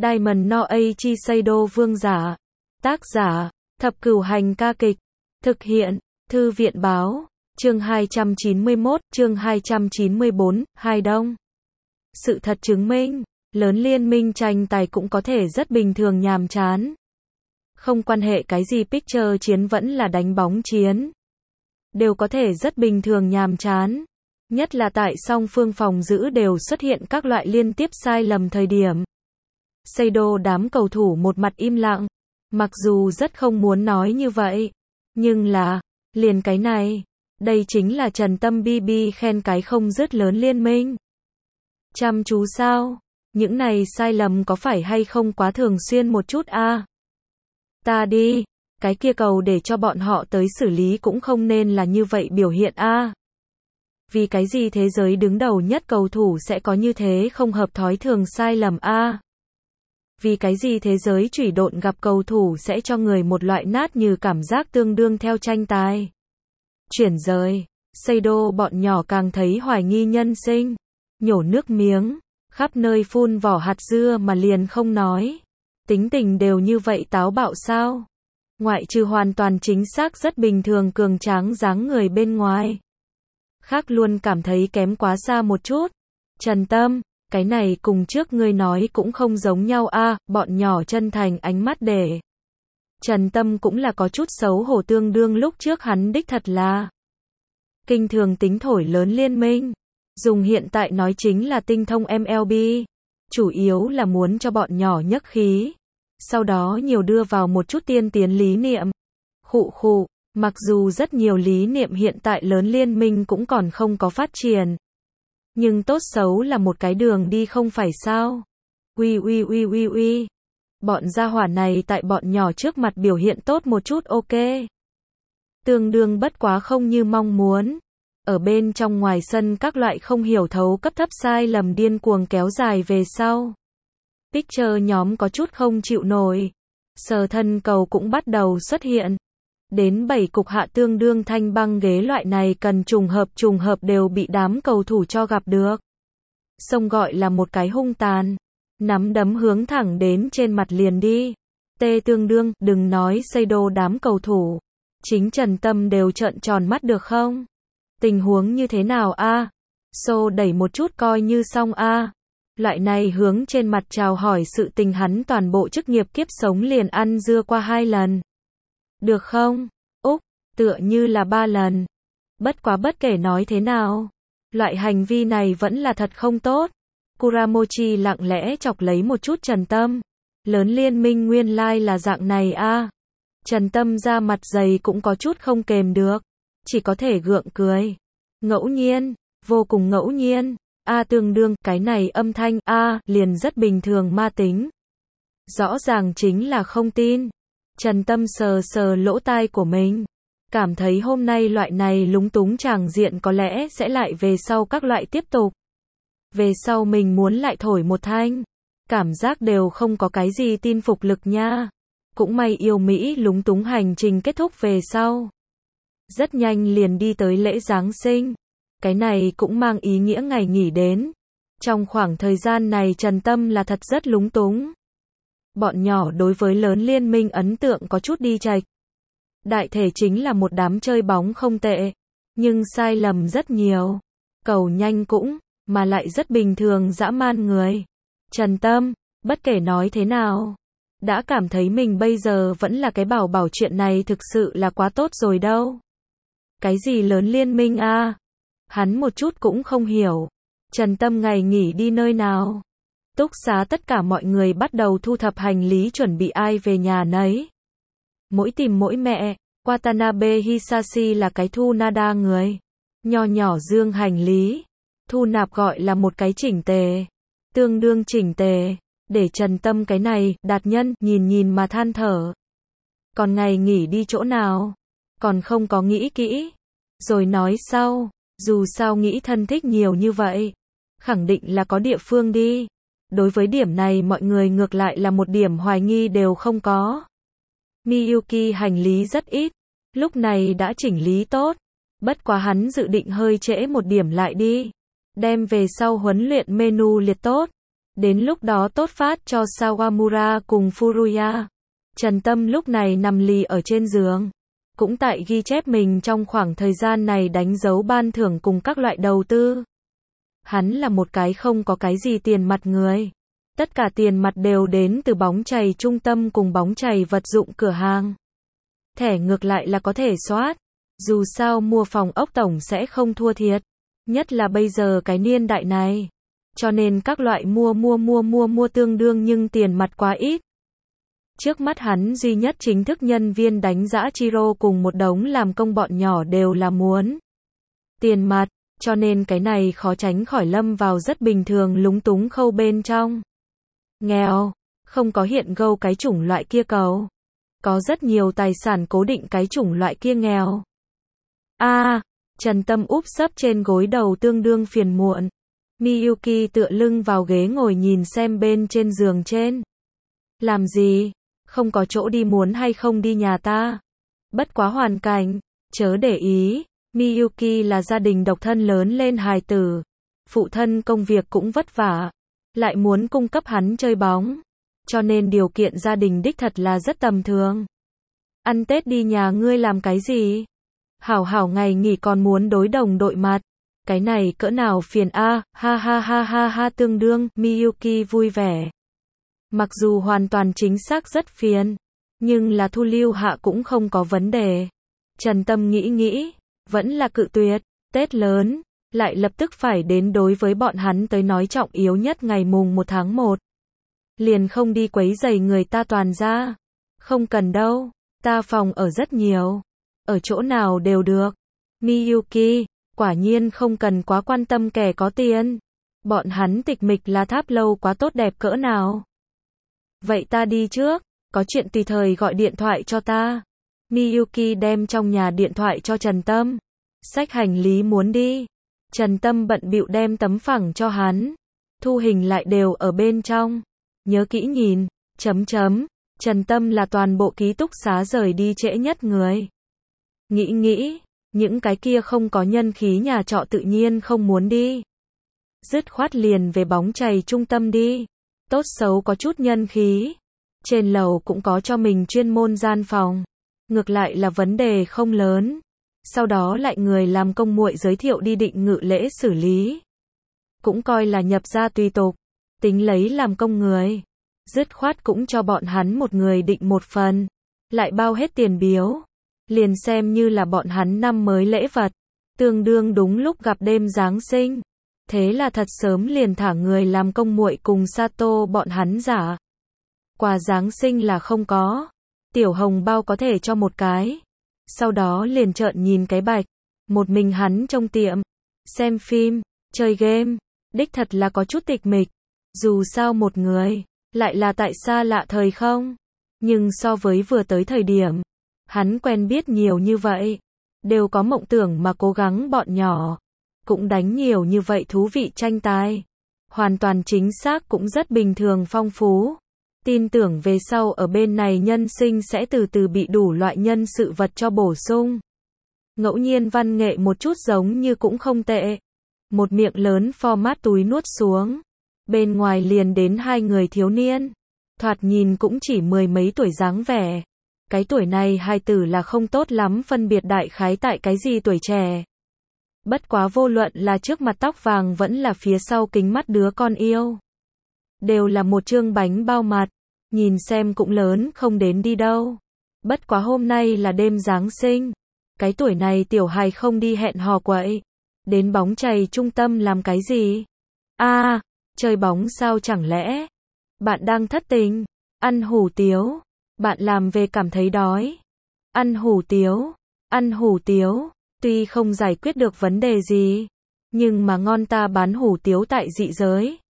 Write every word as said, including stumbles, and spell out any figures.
Diamond no Aichi Seido vương giả. Tác giả, Thập Cửu Hành ca kịch. Thực hiện, Thư viện báo. Chương hai trăm chín mươi mốt, chương hai trăm chín mươi bốn, Hai Đông. Sự thật chứng minh, lớn liên minh tranh tài cũng có thể rất bình thường nhàm chán. Không quan hệ cái gì picture chiến vẫn là đánh bóng chiến. Đều có thể rất bình thường nhàm chán. Nhất là tại song phương phòng giữ đều xuất hiện các loại liên tiếp sai lầm thời điểm. Seido đám cầu thủ một mặt im lặng. Mặc dù rất không muốn nói như vậy. Nhưng là, liền cái này. Đây chính là Trần Tâm bi bi khen cái không dứt lớn liên minh. Chăm chú sao? Những này sai lầm có phải hay không quá thường xuyên một chút a? À? Ta đi, cái kia cầu để cho bọn họ tới xử lý cũng không nên là như vậy biểu hiện a. À? Vì cái gì thế giới đứng đầu nhất cầu thủ sẽ có như thế không hợp thói thường sai lầm a? À? Vì cái gì thế giới chủy độn gặp cầu thủ sẽ cho người một loại nát như cảm giác tương đương theo tranh tài. Chuyển rời, Seido bọn nhỏ càng thấy hoài nghi nhân sinh, nhổ nước miếng, khắp nơi phun vỏ hạt dưa mà liền không nói. Tính tình đều như vậy táo bạo sao? Ngoại trừ hoàn toàn chính xác rất bình thường cường tráng dáng người bên ngoài. Khác luôn cảm thấy kém quá xa một chút. Trần Tâm, cái này cùng trước ngươi nói cũng không giống nhau a, à, bọn nhỏ chân thành ánh mắt để. Trần Tâm cũng là có chút xấu hổ tương đương lúc trước hắn đích thật là kinh thường tính thổi lớn liên minh. Dùng hiện tại nói chính là tinh thông em lờ bê. Chủ yếu là muốn cho bọn nhỏ nhấc khí. Sau đó nhiều đưa vào một chút tiên tiến lý niệm. Khụ khụ, mặc dù rất nhiều lý niệm hiện tại lớn liên minh cũng còn không có phát triển. Nhưng tốt xấu là một cái đường đi không phải sao. Uy uy uy uy uy. Bọn gia hỏa này tại bọn nhỏ trước mặt biểu hiện tốt một chút ok. Tương đương bất quá không như mong muốn. Ở bên trong ngoài sân các loại không hiểu thấu cấp thấp sai lầm điên cuồng kéo dài về sau. Picture nhóm có chút không chịu nổi. Sờ thân cầu cũng bắt đầu xuất hiện. Đến bảy cục hạ tương đương thanh băng ghế loại này cần trùng hợp trùng hợp đều bị đám cầu thủ cho gặp được. Sông gọi là một cái hung tàn. Nắm đấm hướng thẳng đến trên mặt liền đi. Tê tương đương, đừng nói Seido đám cầu thủ. Chính Trần Tâm đều trợn tròn mắt được không? Tình huống như thế nào a? À? Xô đẩy một chút coi như xong a. À? Loại này hướng trên mặt chào hỏi sự tình hắn toàn bộ chức nghiệp kiếp sống liền ăn dưa qua hai lần. Được không? Úc, tựa như là ba lần. Bất quá bất kể nói thế nào. Loại hành vi này vẫn là thật không tốt. Kuramochi lặng lẽ chọc lấy một chút Trần Tâm. Lớn liên minh nguyên lai like là dạng này a. À? Trần Tâm ra mặt dày cũng có chút không kềm được. Chỉ có thể gượng cười. Ngẫu nhiên, vô cùng ngẫu nhiên. A à, tương đương, cái này âm thanh A à, liền rất bình thường ma tính. Rõ ràng chính là không tin. Trần Tâm sờ sờ lỗ tai của mình. Cảm thấy hôm nay loại này lúng túng tràng diện có lẽ sẽ lại về sau các loại tiếp tục. Về sau mình muốn lại thổi một thanh. Cảm giác đều không có cái gì tin phục lực nha. Cũng may yêu Mỹ lúng túng hành trình kết thúc về sau. Rất nhanh liền đi tới lễ Giáng sinh. Cái này cũng mang ý nghĩa ngày nghỉ đến. Trong khoảng thời gian này Trần Tâm là thật rất lúng túng. Bọn nhỏ đối với lớn liên minh ấn tượng có chút đi chệch. Đại thể chính là một đám chơi bóng không tệ. Nhưng sai lầm rất nhiều. Cầu nhanh cũng, mà lại rất bình thường dã man người. Trần Tâm, bất kể nói thế nào. Đã cảm thấy mình bây giờ vẫn là cái bảo bảo chuyện này thực sự là quá tốt rồi đâu. Cái gì lớn liên minh a? À? Hắn một chút cũng không hiểu. Trần Tâm ngày nghỉ đi nơi nào? Túc xá tất cả mọi người bắt đầu thu thập hành lý chuẩn bị ai về nhà nấy. Mỗi tìm mỗi mẹ, Watanabe Hisashi là cái thu nada người. Nho nhỏ dương hành lý. Thu nạp gọi là một cái chỉnh tề. Tương đương chỉnh tề. Để Trần Tâm cái này, đạt nhân, nhìn nhìn mà than thở. Còn ngày nghỉ đi chỗ nào? Còn không có nghĩ kỹ. Rồi nói sau, dù sao nghĩ thân thích nhiều như vậy. Khẳng định là có địa phương đi. Đối với điểm này mọi người ngược lại là một điểm hoài nghi đều không có. Miyuki hành lý rất ít. Lúc này đã chỉnh lý tốt. Bất quá hắn dự định hơi trễ một điểm lại đi. Đem về sau huấn luyện menu liệt tốt. Đến lúc đó tốt phát cho Sawamura cùng Furuya. Trần Tâm lúc này nằm lì ở trên giường. Cũng tại ghi chép mình trong khoảng thời gian này đánh dấu ban thưởng cùng các loại đầu tư. Hắn là một cái không có cái gì tiền mặt người. Tất cả tiền mặt đều đến từ bóng chày trung tâm cùng bóng chày vật dụng cửa hàng. Thẻ ngược lại là có thể soát. Dù sao mua phòng ốc tổng sẽ không thua thiệt. Nhất là bây giờ cái niên đại này. Cho nên các loại mua mua mua mua mua tương đương nhưng tiền mặt quá ít. Trước mắt hắn duy nhất chính thức nhân viên đánh giã Chiro cùng một đống làm công bọn nhỏ đều là muốn tiền mặt, cho nên cái này khó tránh khỏi lâm vào rất bình thường lúng túng khâu bên trong. Nghèo, không có hiện gâu cái chủng loại kia cầu. Có rất nhiều tài sản cố định cái chủng loại kia nghèo. A, à, Trần Tâm úp sấp trên gối đầu tương đương phiền muộn. Miyuki tựa lưng vào ghế ngồi nhìn xem bên trên giường trên. Làm gì? Không có chỗ đi muốn hay không đi nhà ta? Bất quá hoàn cảnh, chớ để ý. Miyuki là gia đình độc thân lớn lên hài tử. Phụ thân công việc cũng vất vả. Lại muốn cung cấp hắn chơi bóng. Cho nên điều kiện gia đình đích thật là rất tầm thường. Ăn Tết đi nhà ngươi làm cái gì? Hảo hảo ngày nghỉ còn muốn đối đồng đội mặt. Cái này cỡ nào phiền a, à, ha ha ha ha ha tương đương, Miyuki vui vẻ. Mặc dù hoàn toàn chính xác rất phiền, nhưng là thu lưu hạ cũng không có vấn đề. Trần Tâm nghĩ nghĩ, vẫn là cự tuyệt, Tết lớn, lại lập tức phải đến đối với bọn hắn tới nói trọng yếu nhất ngày mùng một tháng một. Liền không đi quấy rầy người ta toàn ra. Không cần đâu, ta phòng ở rất nhiều. Ở chỗ nào đều được. Miyuki, quả nhiên không cần quá quan tâm kẻ có tiền. Bọn hắn tịch mịch là tháp lâu quá tốt đẹp cỡ nào. Vậy ta đi trước, có chuyện tùy thời gọi điện thoại cho ta. Miyuki đem trong nhà điện thoại cho Trần Tâm. Xách hành lý muốn đi. Trần Tâm bận bịu đem tấm phẳng cho hắn. Thu hình lại đều ở bên trong. Nhớ kỹ nhìn, chấm chấm. Trần Tâm là toàn bộ ký túc xá rời đi trễ nhất người. Nghĩ nghĩ, những cái kia không có nhân khí nhà trọ tự nhiên không muốn đi. Dứt khoát liền về bóng chày trung tâm đi. Tốt xấu có chút nhân khí. Trên lầu cũng có cho mình chuyên môn gian phòng. Ngược lại là vấn đề không lớn. Sau đó lại người làm công muội giới thiệu đi định ngự lễ xử lý. Cũng coi là nhập gia tùy tục. Tính lấy làm công người. Dứt khoát cũng cho bọn hắn một người định một phần. Lại bao hết tiền biếu. Liền xem như là bọn hắn năm mới lễ vật. Tương đương đúng lúc gặp đêm Giáng sinh. Thế là thật sớm liền thả người làm công muội cùng Sato bọn hắn giả. Quà Giáng sinh là không có. Tiểu hồng bao có thể cho một cái. Sau đó liền trợn nhìn cái bạch. Một mình hắn trong tiệm. Xem phim, chơi game. Đích thật là có chút tịch mịch. Dù sao một người. Lại là tại xa lạ thời không. Nhưng so với vừa tới thời điểm. Hắn quen biết nhiều như vậy. Đều có mộng tưởng mà cố gắng bọn nhỏ. Cũng đánh nhiều như vậy thú vị tranh tài. Hoàn toàn chính xác cũng rất bình thường phong phú. Tin tưởng về sau ở bên này nhân sinh sẽ từ từ bị đủ loại nhân sự vật cho bổ sung. Ngẫu nhiên văn nghệ một chút giống như cũng không tệ. Một miệng lớn format túi nuốt xuống. Bên ngoài liền đến hai người thiếu niên. Thoạt nhìn cũng chỉ mười mấy tuổi dáng vẻ. Cái tuổi này hai tử là không tốt lắm phân biệt đại khái tại cái gì tuổi trẻ. Bất quá vô luận là trước mặt tóc vàng vẫn là phía sau kính mắt đứa con yêu. Đều là một trương bánh bao mặt. Nhìn xem cũng lớn không đến đi đâu. Bất quá hôm nay là đêm Giáng sinh. Cái tuổi này tiểu hài không đi hẹn hò quậy. Đến bóng chày trung tâm làm cái gì? A, à, chơi bóng sao chẳng lẽ? Bạn đang thất tình? Ăn hủ tiếu. Bạn làm về cảm thấy đói. Ăn hủ tiếu. Ăn hủ tiếu. Tuy không giải quyết được vấn đề gì. Nhưng mà ngon ta bán hủ tiếu tại dị giới.